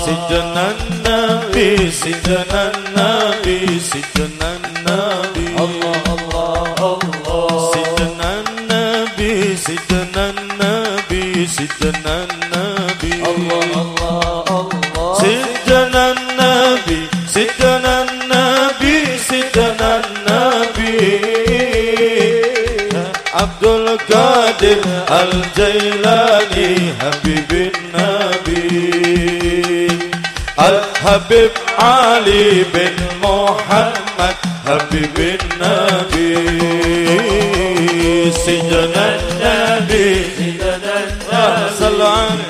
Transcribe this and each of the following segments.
Sidna Nabi, Sidna Nabi, Sidna Nabi. Allah Allah Allah. Sidna Nabi, Sidna Nabi, Sidna Nabi. Allah Allah Allah. Sidna Nabi, Sidna Nabi, Sidna Nabi. Abdul Qadir Al-Jailani, Habibin Nabi. Al-Habib Ali bin Muhammad, Habibin Nabi. Sidna Nabi, Sidna Nabi, Salam.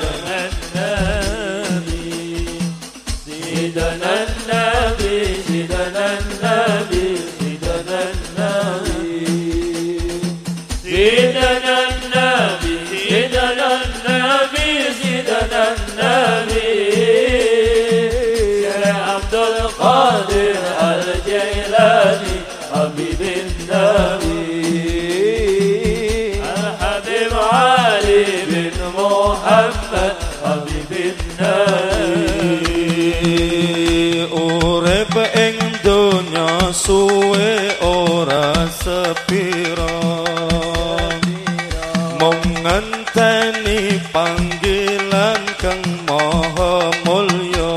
Sidna Nabi, Sidna Nabi, Sidna Nabi. Sidna Nabi, Sidna Nabi, Sidna Nabi. Ya Abdul Qadir Al-Jailani, Habibin Nabi. Al-Habib Ali bin Muhammad, Habibin Nabi. Urip ing donya suwe ora sepira, mung ngenteni panggilan kang maha mulya.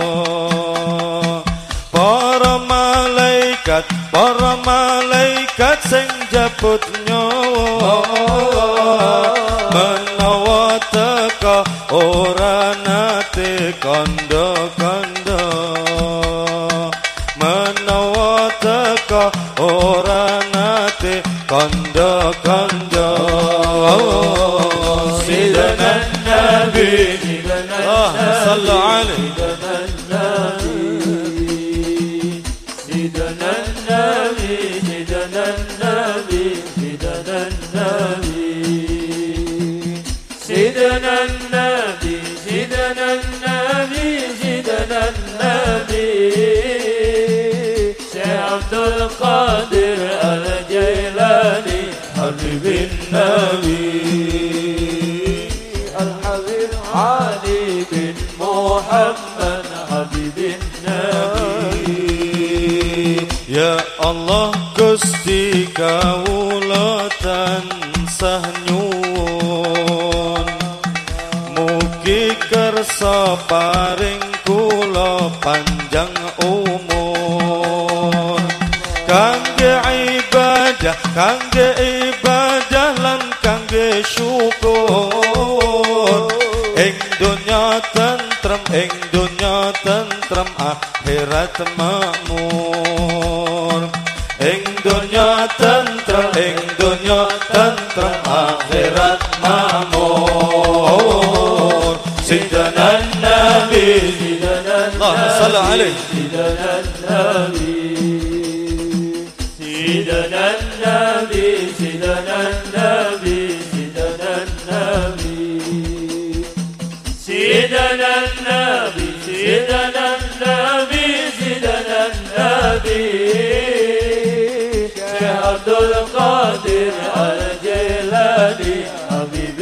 Para malaikat sing jabut nyawa, menawa teka ora nate kandha-kandha. Menawa teka ora nate kandha-kandha. Sidna Nabi, sallu alaihi. Sidna Nabi, Sidna Nabi, Sidna Nabi. Sidna Nabi, Sidna Nabi, Sidna Nabi. Syekh Abdul Qadir Al-Jailani, Habibin Nabi. Al-Habib Ali bin Muhammad, Habibin Nabi. Ya Allah Gusti kawula tansah nyuwun, mugi kersa paring kula panjang umur. Kangge ibadah lan kangge syukur. Ing dunya tentrem, ing dunya tentrem, akhirat makmur. Ing dunya tentrem, ing dunya tentrem, akhirat makmur. Sidna Nabi, Allahumma salli alaihi. Sidna Nabi, Sidna Nabi, Sidna Nabi, Sidna Nabi. Sidna Nabi, Sidna Nabi, Sidna Nabi. Syekh Abdul Qadir Al-Jailani, Habib